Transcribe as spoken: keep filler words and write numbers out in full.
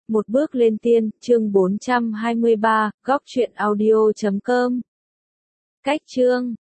Một bước lên tiên, chương bốn trăm hai mươi ba, góc truyện audio chấm com. Cách chương